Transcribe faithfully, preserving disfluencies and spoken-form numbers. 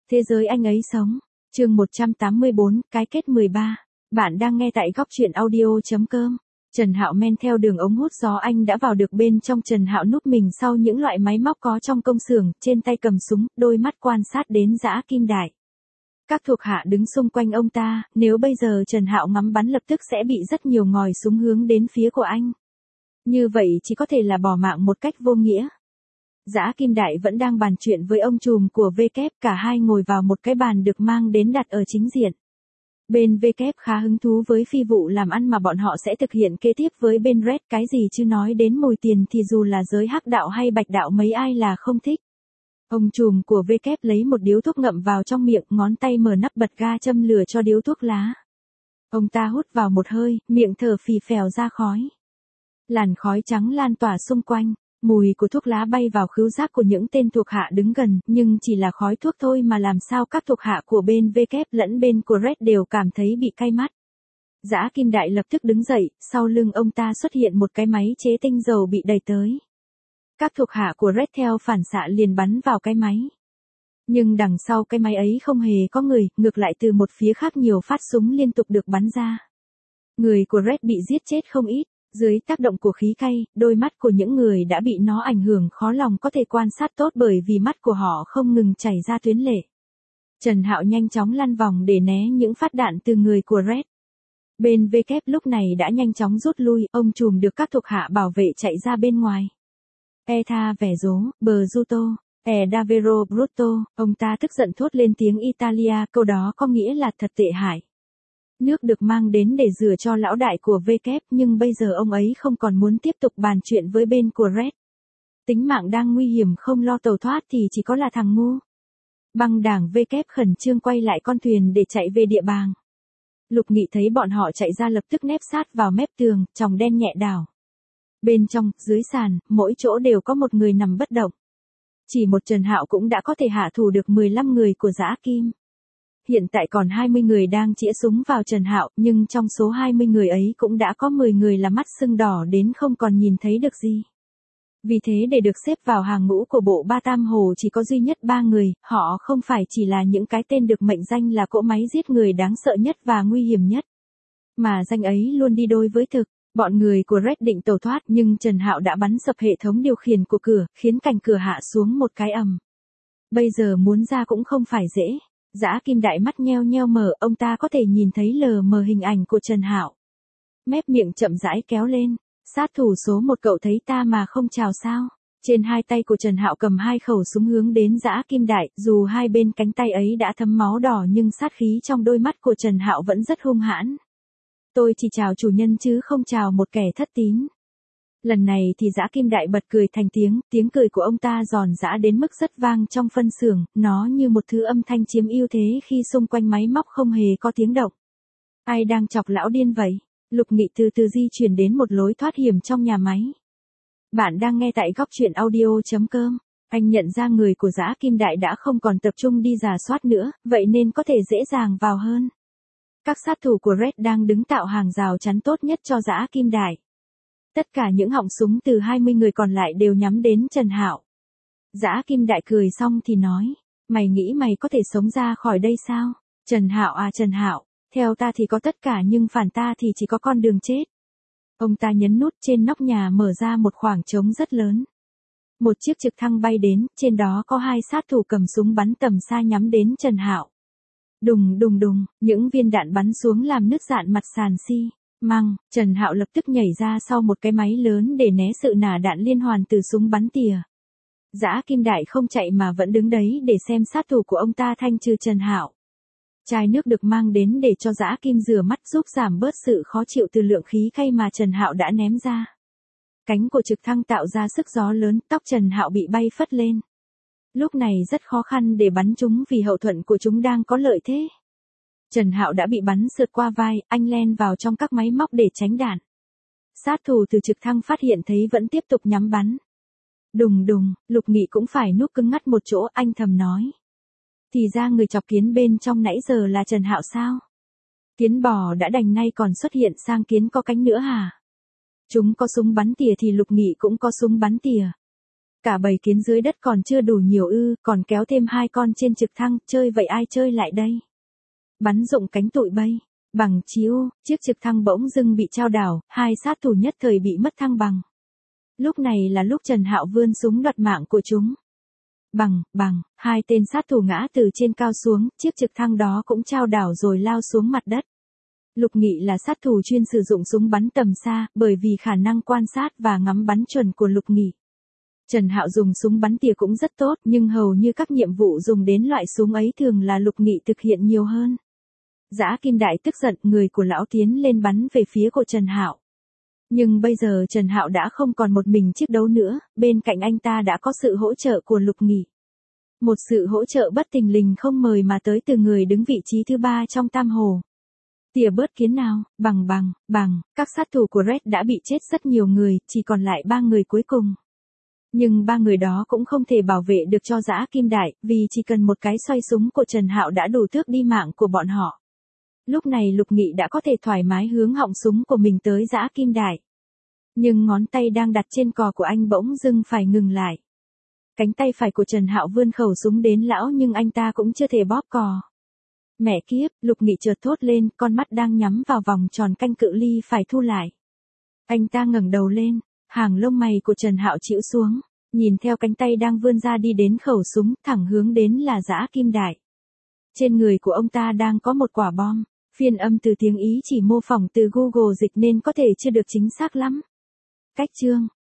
Thế giới anh ấy sống. Chương một trăm tám mươi bốn, cái kết mười ba. Bạn đang nghe tại góc truyện audio chấm com. Trần Hạo men theo đường ống hút gió anh đã vào được bên trong. Trần Hạo núp mình sau những loại máy móc có trong công xưởng, trên tay cầm súng, đôi mắt quan sát đến Dã Kim Đại. Các thuộc hạ đứng xung quanh ông ta, nếu bây giờ Trần Hạo ngắm bắn lập tức sẽ bị rất nhiều ngòi súng hướng đến phía của anh. Như vậy chỉ có thể là bỏ mạng một cách vô nghĩa. Dã Kim Đại vẫn đang bàn chuyện với ông trùm của V kép, cả hai ngồi vào một cái bàn được mang đến đặt ở chính diện. Bên V kép khá hứng thú với phi vụ làm ăn mà bọn họ sẽ thực hiện kế tiếp với bên Red, cái gì chứ nói đến mồi tiền thì dù là giới hắc đạo hay bạch đạo mấy ai là không thích. Ông trùm của V kép lấy một điếu thuốc ngậm vào trong miệng, ngón tay mở nắp bật ga châm lửa cho điếu thuốc lá. Ông ta hút vào một hơi, miệng thở phì phèo ra khói. Làn khói trắng lan tỏa xung quanh. Mùi của thuốc lá bay vào khứu giác của những tên thuộc hạ đứng gần, nhưng chỉ là khói thuốc thôi mà làm sao các thuộc hạ của bên V kép lẫn bên của Red đều cảm thấy bị cay mắt. Dã Kim Đại lập tức đứng dậy, sau lưng ông ta xuất hiện một cái máy chế tinh dầu bị đẩy tới. Các thuộc hạ của Red theo phản xạ liền bắn vào cái máy. Nhưng đằng sau cái máy ấy không hề có người, ngược lại từ một phía khác nhiều phát súng liên tục được bắn ra. Người của Red bị giết chết không ít. Dưới tác động của khí cay, đôi mắt của những người đã bị nó ảnh hưởng khó lòng có thể quan sát tốt bởi vì mắt của họ không ngừng chảy ra tuyến lệ. Trần Hạo nhanh chóng lăn vòng để né những phát đạn từ người của Red. Bên V kép lúc này đã nhanh chóng rút lui, ông trùm được các thuộc hạ bảo vệ chạy ra bên ngoài. E tha vẻ dố, bờ Giuto, e davvero brutto, ông ta tức giận thốt lên tiếng Italia, câu đó có nghĩa là thật tệ hại. Nước được mang đến để rửa cho lão đại của V kép, nhưng bây giờ ông ấy không còn muốn tiếp tục bàn chuyện với bên của Red. Tính mạng đang nguy hiểm, không lo tẩu thoát thì chỉ có là thằng ngu. Băng đảng V kép khẩn trương quay lại con thuyền để chạy về địa bàn. Lục Nghị thấy bọn họ chạy ra lập tức nép sát vào mép tường, tròng đen nhẹ đảo. Bên trong, dưới sàn, mỗi chỗ đều có một người nằm bất động. Chỉ một Trần Hạo cũng đã có thể hạ thủ được mười lăm người của Dã Kim. Hiện tại còn hai mươi người đang chĩa súng vào Trần Hạo, nhưng trong số hai mươi người ấy cũng đã có mười người là mắt sưng đỏ đến không còn nhìn thấy được gì. Vì thế để được xếp vào hàng ngũ của bộ ba Tam Hồ chỉ có duy nhất ba người, họ không phải chỉ là những cái tên được mệnh danh là cỗ máy giết người đáng sợ nhất và nguy hiểm nhất. Mà danh ấy luôn đi đôi với thực, bọn người của Red định tẩu thoát nhưng Trần Hạo đã bắn sập hệ thống điều khiển của cửa, khiến cành cửa hạ xuống một cái ầm. Bây giờ muốn ra cũng không phải dễ. Dã Kim Đại mắt nheo nheo mở, ông ta có thể nhìn thấy lờ mờ hình ảnh của Trần Hạo. Mép miệng chậm rãi kéo lên, sát thủ số một cậu thấy ta mà không chào sao. Trên hai tay của Trần Hạo cầm hai khẩu súng hướng đến Dã Kim Đại, dù hai bên cánh tay ấy đã thấm máu đỏ nhưng sát khí trong đôi mắt của Trần Hạo vẫn rất hung hãn. Tôi chỉ chào chủ nhân chứ không chào một kẻ thất tín. Lần này thì Dã Kim Đại bật cười thành tiếng, tiếng cười của ông ta giòn giã đến mức rất vang trong phân xưởng, nó như một thứ âm thanh chiếm ưu thế khi xung quanh máy móc không hề có tiếng động. Ai đang chọc lão điên vậy? Lục Nghị từ từ di chuyển đến một lối thoát hiểm trong nhà máy. Bạn đang nghe tại góc truyện audio chấm com. Anh nhận ra người của Dã Kim Đại đã không còn tập trung đi rà soát nữa, vậy nên có thể dễ dàng vào hơn. Các sát thủ của Red đang đứng tạo hàng rào chắn tốt nhất cho Dã Kim Đại. Tất cả những họng súng từ hai mươi người còn lại đều nhắm đến Trần Hạo. Dã Kim Đại cười xong thì nói, mày nghĩ mày có thể sống ra khỏi đây sao? Trần Hạo à Trần Hạo, theo ta thì có tất cả nhưng phản ta thì chỉ có con đường chết. Ông ta nhấn nút trên nóc nhà mở ra một khoảng trống rất lớn. Một chiếc trực thăng bay đến, trên đó có hai sát thủ cầm súng bắn tầm xa nhắm đến Trần Hạo. Đùng đùng đùng, những viên đạn bắn xuống làm nứt rạn mặt sàn xi. Măng, Trần Hạo lập tức nhảy ra sau một cái máy lớn để né sự nả đạn liên hoàn từ súng bắn tỉa. Dã Kim Đại không chạy mà vẫn đứng đấy để xem sát thủ của ông ta thanh trừ Trần Hạo. Chai nước được mang đến để cho Dã Kim rửa mắt giúp giảm bớt sự khó chịu từ lượng khí cay mà Trần Hạo đã ném ra. Cánh của trực thăng tạo ra sức gió lớn, tóc Trần Hạo bị bay phất lên. Lúc này rất khó khăn để bắn chúng vì hậu thuẫn của chúng đang có lợi thế. Trần Hạo đã bị bắn sượt qua vai, anh len vào trong các máy móc để tránh đạn. Sát thủ từ trực thăng phát hiện thấy vẫn tiếp tục nhắm bắn. Đùng đùng, Lục Nghị cũng phải núp cứng ngắt một chỗ, anh thầm nói. Thì ra người chọc kiến bên trong nãy giờ là Trần Hạo sao? Kiến bò đã đành nay còn xuất hiện sang kiến có cánh nữa hả? Chúng có súng bắn tỉa thì Lục Nghị cũng có súng bắn tỉa. Cả bầy kiến dưới đất còn chưa đủ nhiều ư, còn kéo thêm hai con trên trực thăng, chơi vậy ai chơi lại đây? Bắn rụng cánh tụi bay. Bằng chiếu, chiếc trực thăng bỗng dưng bị trao đảo, hai sát thủ nhất thời bị mất thăng bằng. Lúc này là lúc Trần Hạo vươn súng đoạt mạng của chúng. Bằng, bằng, hai tên sát thủ ngã từ trên cao xuống, chiếc trực thăng đó cũng trao đảo rồi lao xuống mặt đất. Lục Nghị là sát thủ chuyên sử dụng súng bắn tầm xa, bởi vì khả năng quan sát và ngắm bắn chuẩn của Lục Nghị. Trần Hạo dùng súng bắn tỉa cũng rất tốt, nhưng hầu như các nhiệm vụ dùng đến loại súng ấy thường là Lục Nghị thực hiện nhiều hơn. Dã Kim Đại tức giận, người của lão tiến lên bắn về phía của Trần Hạo. Nhưng bây giờ Trần Hạo đã không còn một mình chiến đấu nữa, bên cạnh anh ta đã có sự hỗ trợ của Lục Nghị. Một sự hỗ trợ bất thình lình không mời mà tới từ người đứng vị trí thứ ba trong tam hồ. Tỉa bớt kiến nào, bằng bằng, bằng, các sát thủ của Red đã bị chết rất nhiều người, chỉ còn lại ba người cuối cùng. Nhưng ba người đó cũng không thể bảo vệ được cho Dã Kim Đại, vì chỉ cần một cái xoay súng của Trần Hạo đã đủ tước đi mạng của bọn họ. Lúc này Lục Nghị đã có thể thoải mái hướng họng súng của mình tới Dã Kim Đại. Nhưng ngón tay đang đặt trên cò của anh bỗng dưng phải ngừng lại. Cánh tay phải của Trần Hạo vươn khẩu súng đến lão nhưng anh ta cũng chưa thể bóp cò. Mẹ kiếp, Lục Nghị chợt thốt lên, con mắt đang nhắm vào vòng tròn canh cự ly phải thu lại. Anh ta ngẩng đầu lên, hàng lông mày của Trần Hạo chĩu xuống, nhìn theo cánh tay đang vươn ra đi đến khẩu súng, thẳng hướng đến là Dã Kim Đại. Trên người của ông ta đang có một quả bom, phiên âm từ tiếng Ý chỉ mô phỏng từ Google dịch nên có thể chưa được chính xác lắm. Cách chương